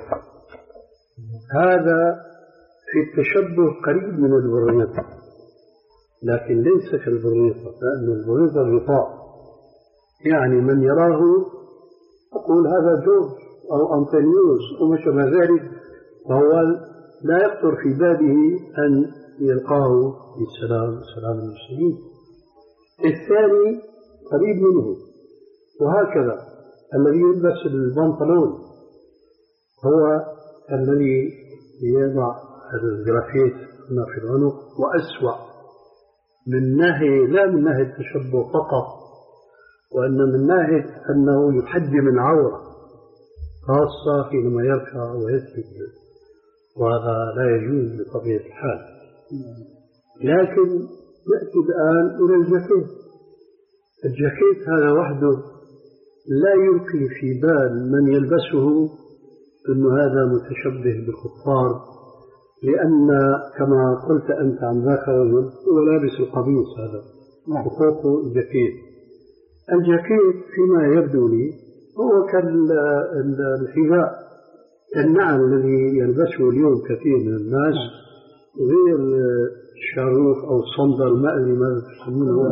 هذا في التشبه قريب من البرنيطة، لكن ليس كالبرنيطة، لأن البرنيطة غطاء، يعني من يراه يقول هذا جورج أو أنطونيوس أو ما شابه ذلك، فهو لا يخطر في باله أن يلقاه بالسلام سلام المسلمين. الثاني قريب منه. وهكذا الذي يلبس البنطلون هو الذي يضع الجرافيت في العنق، وأسوأ من ناحية لا من ناحية التشبه فقط، وأن من ناحية أنه يحجم العورة خاصة حينما يركع ويسجد، وهذا لا يجوز بطبيعة الحال. لكن نأتي الآن إلى الجاكيت. الجاكيت هذا وحده لا يلقي في بال من يلبسه أن هذا متشبه بالكفار، لأن كما قلت أنت عن ذاك الرجل هو لابس القميص، هذا وفوقه الجاكيت. الجاكيت فيما يبدو لي هو كالحذاء النعم الذي يلبسه اليوم كثير من الناس، غير الشاروخ أو الصندل المائي ما يسمونه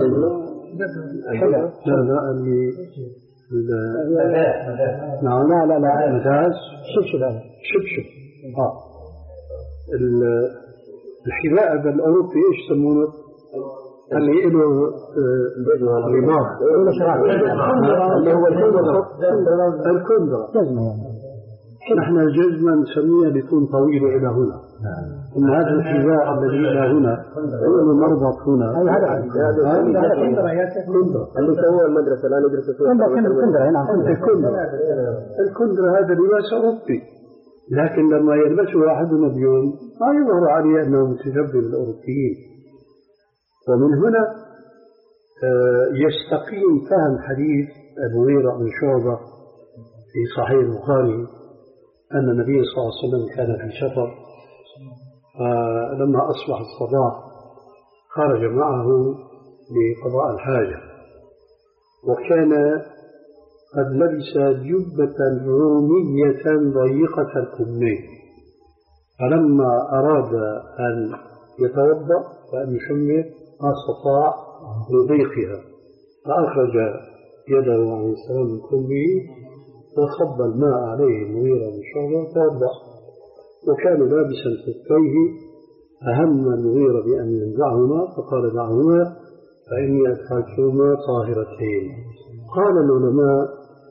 هذا اللي نعم لا لا لا مداز شبشب هذا شبشب. اه الحذاء هذا الأوروبي ايش يسمونه؟ اللي له رباط اللي هو الكندرة. الكندرة نحن الجزمة نسميها بيكون طويل إلى هنا، إن هذا الحذاء الذي إلى هنا هو المربط هنا. هذا الكندرة اللي سووه المدرسة لا ندرس الكندرة. الكندرة هذا لباس أوروبي، لكن لما يلبسه أحدنا اليوم ما يظهر عليه أنه متشبه بالأوروبيين. ومن هنا يستقيم فهم حديث المغيرة بن شعبة في صحيح البخاري أن النبي صلى الله عليه وسلم كان في سفر، فلما أصبح الصباح خرج معه لقضاء الحاجة، وكان قد لبس جبة رومية ضيقة الكمين، فلما أراد أن يتوضأ وأن يشمر ما استطاع لضيقها، فأخرج يده عليه السلام من كمه وصب الماء عليه المغيرة بن شعبة توضأ، وكان لابسا خفيه، أهم المغيرة بأن ينزعهما فقال دعهما فإني أدخلتهما طاهرتين. قال العلماء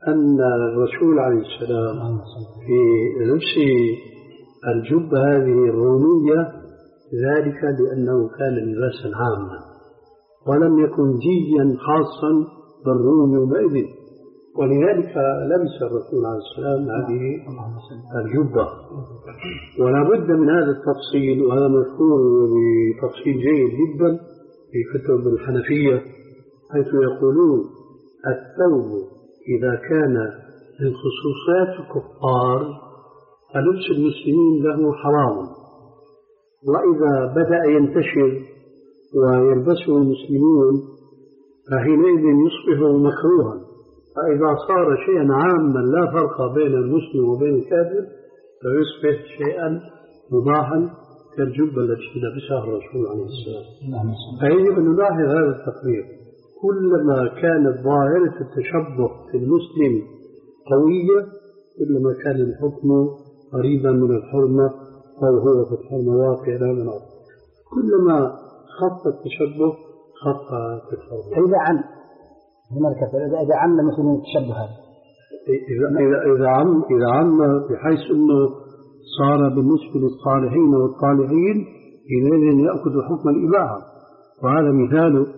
أن الرسول عليه السلام في لبس الجبة هذه الرومية ذلك لأنه كان لباسا عاما ولم يكن جيا خاصا بالروم يومئذ، ولذلك لبس الرسول عليه السلام هذه الجبة. ولا بد من هذا التفصيل، وهذا مذكور بتفصيل جيد جدا في كتب الحنفية، حيث يقولون الثوب إذا كان من خصوصيات الكفار فلبس المسلمين له حرام، وإذا بدأ ينتشر ويلبسه المسلمون فحينئذ يصبح مكروها. فإذا صار شيئا عاما لا فرق بين المسلم وبين الكافر فيصبح شيئا مباحا كالجبة التي لبسها الرسول عليه السلام. فيجب أن نلاحظ هذا التقرير، كلما كانت ظاهرة التشبه في المسلم قوية كلما كان الحكم قريبا من الحرمة أو هو في الحرمة واقع لا من أرض. كلما خف التشبه خف في الحرمة. إذا عم إذا عم المسلمين التشبه هذا إذا إذا إذا عم إذا عم بحيث إنه صار بالنسبة للصالحين والطالحين حينئذ يأخذ حكم الإباحة. وهذا مثال،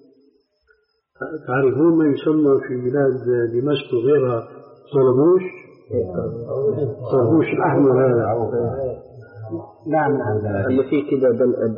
تعرفون ما يسمى في بلاد دمشق وغيرها طربوش، طربوش الأحمر هذا. نعم اللي فيه كذا بل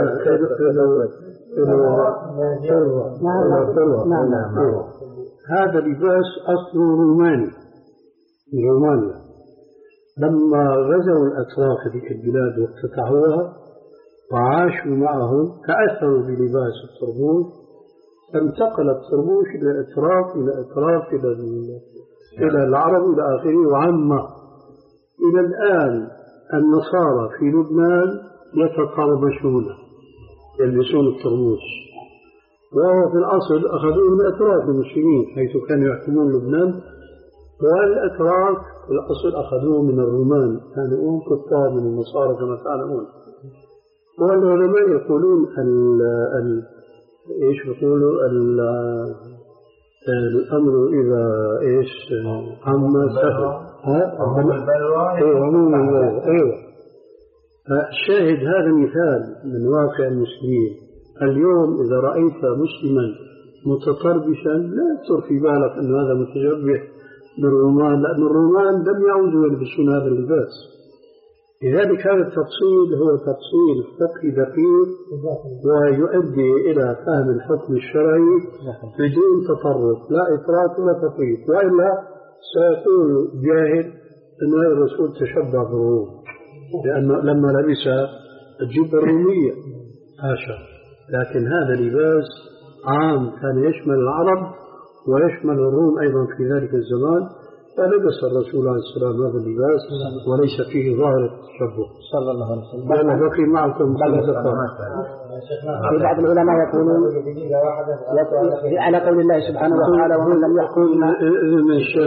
نعم نعم هذا لباس أصله روماني من رومانيا. لما غزوا الأتراك ذيك البلاد وافتتحوها وعاشوا معهم تأثروا بلباس الطربوش، فانتقل الطربوش إلى الأتراك إلى الأتراك إلى إلى العرب إلى آخره وعم. إلى الآن النصارى في لبنان يتطربشون يلبسون الطربوش، وهو في الأصل أخذوه من أتراك المسلمين حيث كانوا يحكمون لبنان، والأتراك في الأصل أخذوه من الرومان، كانوا هم كفار من النصارى كما تعلمون. والعلماء يقولون ال ال إيش يقولوا الأمر إذا إيش عم سهل ها عموم البلوى. أيوة. الشاهد هذا مثال من واقع المسلمين. اليوم إذا رأيت مسلما متطربشا لا يخطر في بالك أن هذا متشبه بالرومان، لأن الرومان لم يعودوا يلبسون هذا اللباس. لذلك هذا التفصيل هو تفصيل فقهي دقيق ويؤدي إلى فهم الحكم الشرعي بدون تطرف، لا إفراط ولا تفريط، وإلا سيقول جاهل أن هذا الرسول تشبه بالروم لأنه لما لبس الجبة الرومية حاشا. لكن هذا لباس عام كان يشمل العرب ويشمل الروم أيضا في ذلك الزمان، فلبس الرسول عليه السلام هذا اللباس وليس فيه ظاهر التشبه صلى الله عليه وسلم. أنا بقي معكم في بعض العلماء يقولون على قول الله سبحانه وتعالى ومن لم يحكم من الشيخ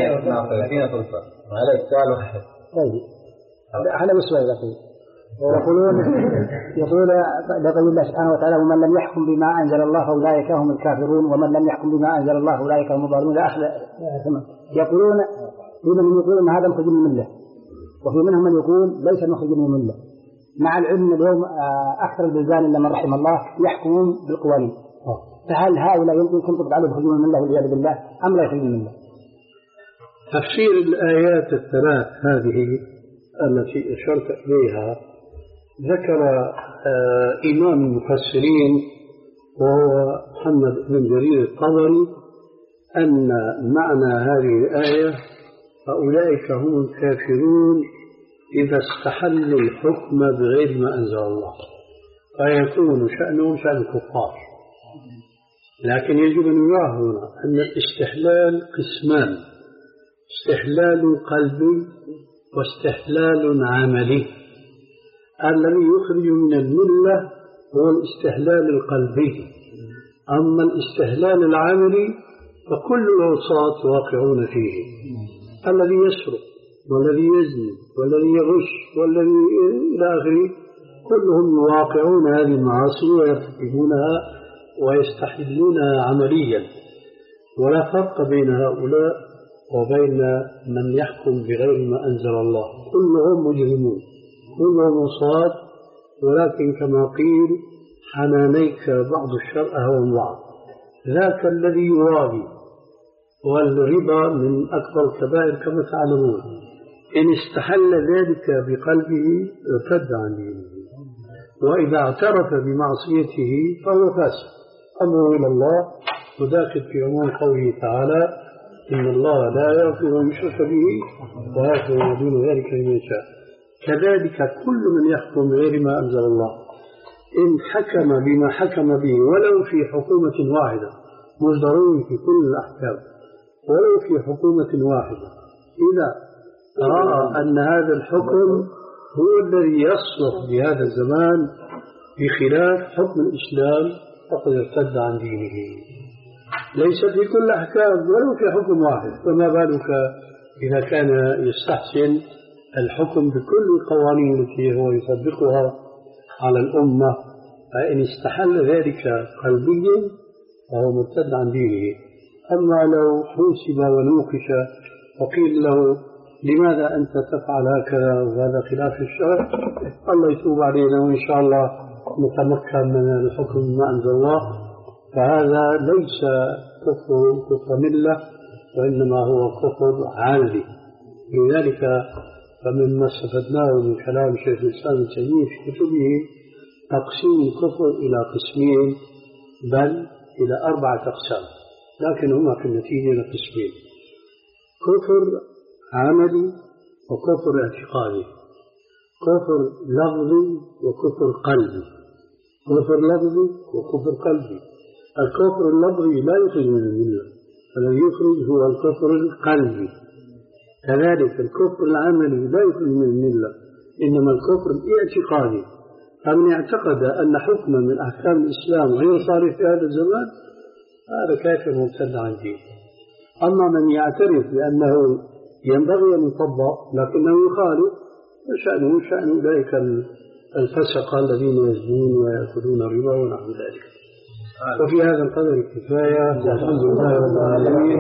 على السؤال واحد. طيب على وسوى يقول يقولون يقول لقول الله سبحانه وتعالى ومن لم يحكم بما أنزل الله فأولئك هم الكافرون ومن لم يحكم بما أنزل الله أولئك هم الظالمون. يقولون منهم يقولون هذا مخرج من الملة، وفي منهم من يقول ليس مخرج من الملة، مع العلم اليوم أكثر البلدان إلا من رحم الله يحكمون بالقوانين. فهل هؤلاء يمكن تطبق عليهم يخرجون من الملة والعياذ بالله أم لا يخرجون من الملة؟ تفسير الآيات الثلاث هذه التي أشرت إليها ذكر آه إمام المفسرين وهو محمد بن جرير الطبري أن معنى هذه الآية فأولئك هم الكافرون إذا استحلوا الحكم بغير ما أنزل الله، فيكون شأنهم شأن الكفار. لكن يجب أن يراه هنا أن الاستحلال قسمان: استحلال قلبي واستحلال عملي. الذي يخرج من الملة هو الاستحلال القلبي، أما الاستحلال العملي فكل العصاة واقعون فيه. الذي يسرق والذي يزني والذي يغش والذي إلى آخره كلهم يواقعون هذه المعاصي ويرتكبونها ويستحلونها عمليا، ولا فرق بين هؤلاء وبين من يحكم بغير ما أنزل الله، كلهم مجرمون كلهم عصاة، ولكن كما قيل حنانيك بعض الشر أهون بعض. ذاك الذي يوالي، والربا من أكبر الكبائر كما تعلمون، إن استحل ذلك بقلبه ارتد عن دينه، وإذا اعترف بمعصيته فهو فاسق، أمره إلى الله، وداخل في عموم قوله تعالى إن الله لا يغفر أن يشرك به ويغفر ما دون ذلك لمن يشاء. كذلك كل من يحكم بغير ما أنزل الله إن حكم بما حكم به ولو في حكومة واحدة، مش ضروري في كل الأحكام، ولو في حكومة واحدة، إذا رأى أن هذا الحكم هو الذي يصلح بهذا الزمان بخلاف حكم الإسلام فقد ارتد عن دينه. ليس في كل أحكام ولو في حكم واحد، فما بالك إذا كان يستحسن الحكم بكل القوانين التي هو يطبقها على الأمة، فإن استحل ذلك قلبيا فهو مرتد عن دينه. أما لو حوسب ونوقش وقيل له لماذا أنت تفعل هكذا وهذا خلاف الشرع، الله يتوب علينا وإن شاء الله نتمكن من الحكم ما أنزل الله، فهذا ليس كفر كفر ملة، وإنما هو كفر عالي. لذلك فمما استفدناه من كلام شيخ الإسلام ابن تيمية في كتبه تقسيم الكفر إلى قسمين، بل إلى أربعة أقسام، لكن هما في النتيجة قسمين: كفر عملي وكفر اعتقادي، كفر لفظي وكفر قلبي. كفر لفظي وكفر قلبي. الكفر اللفظي لا يخرج من الملة، الذي يخرج هو الكفر القلبي. كذلك الكفر العملي لا يخرج من الملة، إنما الكفر الاعتقادي. فمن اعتقد أن حكما من أحكام الإسلام غير صالح في هذا الزمان هذا كافر مرتد عن دينه. أما من يعترف بأنه ينبغي أن يطبق لكنه يخالف فشأنه شأن أولئك الفسقة الذين يزنون ويأكلون الربا ونحو ذلك. وفي هذا القدر كفاية، والحمد لله رب العالمين.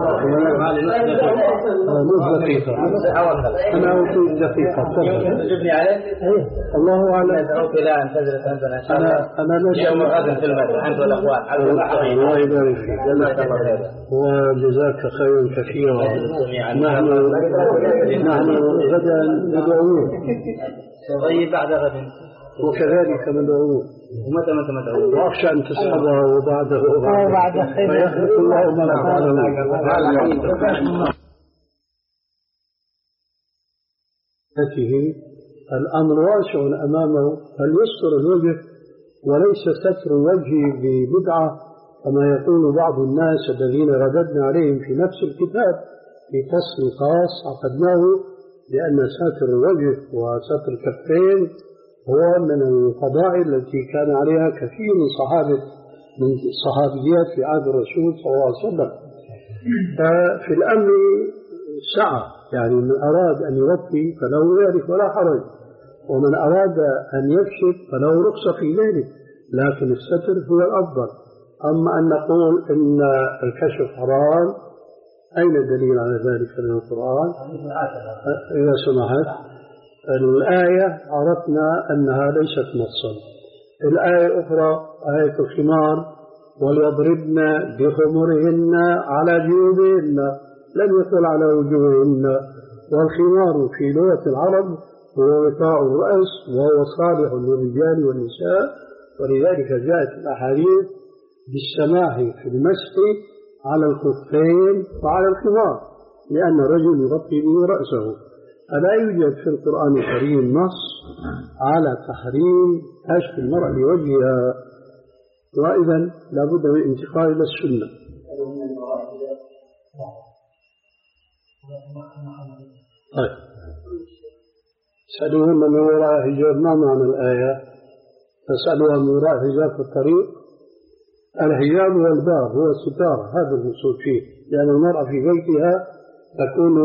نص دقيقة، أنا أعطي دقيقة. تجبني عليك؟ الله أعلم. أدعوك إلى أن تجلس عندنا إن شاء الله. أنا أنا لا يوم غد في المسجد عند الأخوان. الله يبارك فيك. وجزاك خيرا كثيرا. نحن نحن غدا ندعوه. طيب بعد غد. وكذلك مدعوه. ومتى متى مدعوه؟ وأخشى أن تسحبه وبعده وبعده فيخلق الله ما فعله. الأمر واسع أمامه، فليستر الوجه وليس ستر الوجه ببدعة كما يقول بعض الناس الذين رددنا عليهم في نفس الكتاب في فصل خاص عقدناه، لأن ستر الوجه وستر الكفين هو من الفضائل التي كان عليها كثير من صحابة من الصحابيات في عهد الرسول صلى الله عليه وسلم. ففي الأمر سعة، يعني من أراد أن يغطي فله ذلك ولا حرج، ومن أراد أن يكشف فله رخصة في ذلك، لكن الستر هو الأفضل. أما أن نقول إن الكشف حرام، أين الدليل على ذلك من القرآن؟ إذا سمحت، الآية عرفنا أنها ليست نصا. الآية الأخرى آية الخمار: وليضربن بخمرهن على جيوبهن، لم يقل على وجوههن. والخمار في لغة العرب هو غطاء الرأس وهو صالح للرجال والنساء، ولذلك جاءت الأحاديث بالسماح في المسح على الخفين وعلى الخمار، لأن الرجل يغطي به رأسه. ألا يوجد في القرآن الكريم نص على تحريم كشف المرأة لوجهها، وإذا لابد من انتقال إلى السنة. طيب، سألوهن من وراء حجاب، ما معنى الآية؟ فسألوها من وراء حجاب في الطريق. الحجاب هو الباب، هو الستار، هذا المقصود فيه، لأن المرأة في بيتها تكون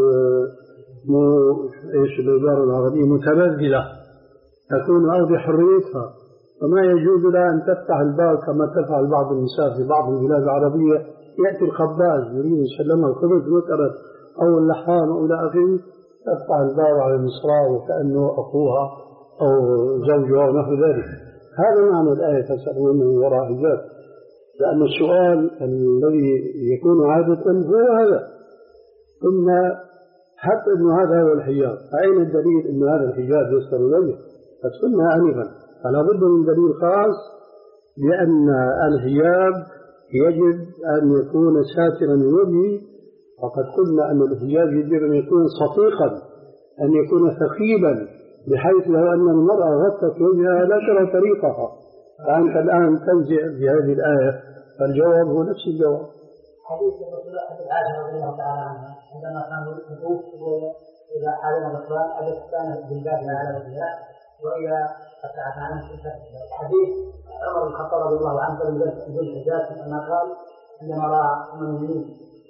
ايش العبارة العربية متبذلة، تكون أرض حريتها، وما يجوز لها أن تفتح الباب كما تفعل بعض النساء في بعض البلاد العربية يأتي الخباز يريد يسلمها الخبز وترت أو اللحام أو إلى آخره، تفتح الباب على المصراع وكأنه أخوها أو زوجها ونحو ذلك. هذا معنى الآية تسألون من وراء حجاب، لأن السؤال الذي يكون عادة هو هذا: إن حتى أن هذا هو الحجاب، أين الدليل أن هذا الحجاب يستر الوجه؟ قد قلنا آنفا فلا بد من دليل خاص، لأن الحجاب يجب أن يكون ساترا الوجه، وقد قلنا أن الحجاب يجب أن يكون صفيقا، أن يكون ثقيلا، بحيث لو أن المرأة غطت وجهها لا ترى طريقها. فأنت الآن تنزع بهذه الآية، فالجواب هو نفس الجواب. حديث الرسول عائشة رضي الله تعالى عنها عندما كانوا يقولوا إذا حالنا الأطفال أجد كان بالباب على وجهها وإذا فتحت عنه حديث عمر بن الخطاب رضي الله عنه يقول الحجاج كما قال عندما رأى المؤمنين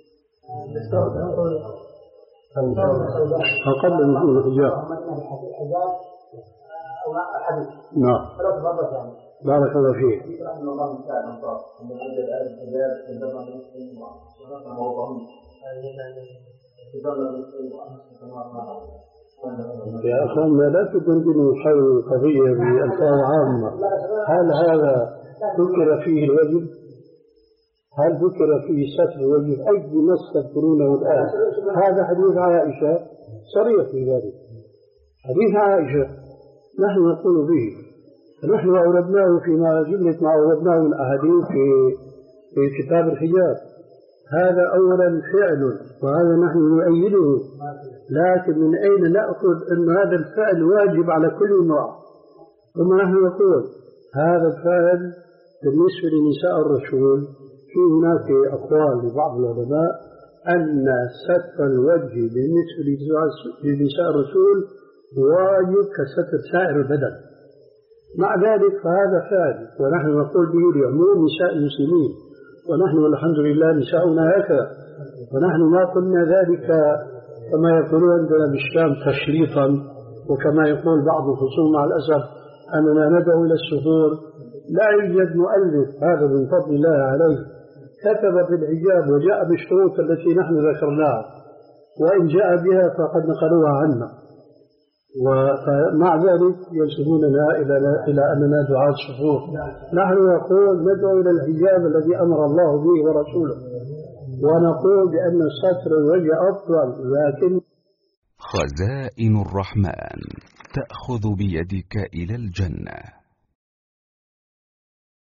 فقدم من الحجاب. نعم. بارك الله فيك. يا أخوانا لا تدندنوا حول القضية بألفاظ عامة. هل هذا ذكر فيه الوجه؟ هل ذكر فيه ستر الوجه؟ أي نص تذكرونه الآن؟ هذا حديث عائشة صريح في ذلك. حديث عائشة نحن نقول به، نحن أوردناه فيما جملة ما أوردناه من أحاديث في في كتاب الحجاب. هذا أولا فعل، وهذا نحن نؤيده، لكن من أين نأخذ أن هذا الفعل واجب على كل امرأة؟ ثم نحن نقول هذا الفعل بالنسبة لنساء الرسول في هناك أقوال لبعض العلماء أن ستر الوجه بالنسبة لنساء الرسول واجب كستر سائر البدن. مع ذلك فهذا فعل، ونحن نقول به لعموم نساء المسلمين، ونحن والحمد لله نساؤنا هكذا، ونحن ما قلنا ذلك كما يقولون عندنا بالشام تشريطا، وكما يقول بعض الخصوم مع الأسف أننا ندعو إلى السفور. لا يوجد مؤلف هذا من فضل الله عليه كتب في الحجاب وجاء بالشروط التي نحن ذكرناها، وإن جاء بها فقد نقلوها عنا، ومع ذلك ينسبوننا إلى إلى أننا دعاة سفور. نحن نقول ندعو إلى الحجاب الذي أمر الله به ورسوله، ونقول بأن ستر الوجه أفضل. لكن خزائن الرحمن تأخذ بيدك إلى الجنة.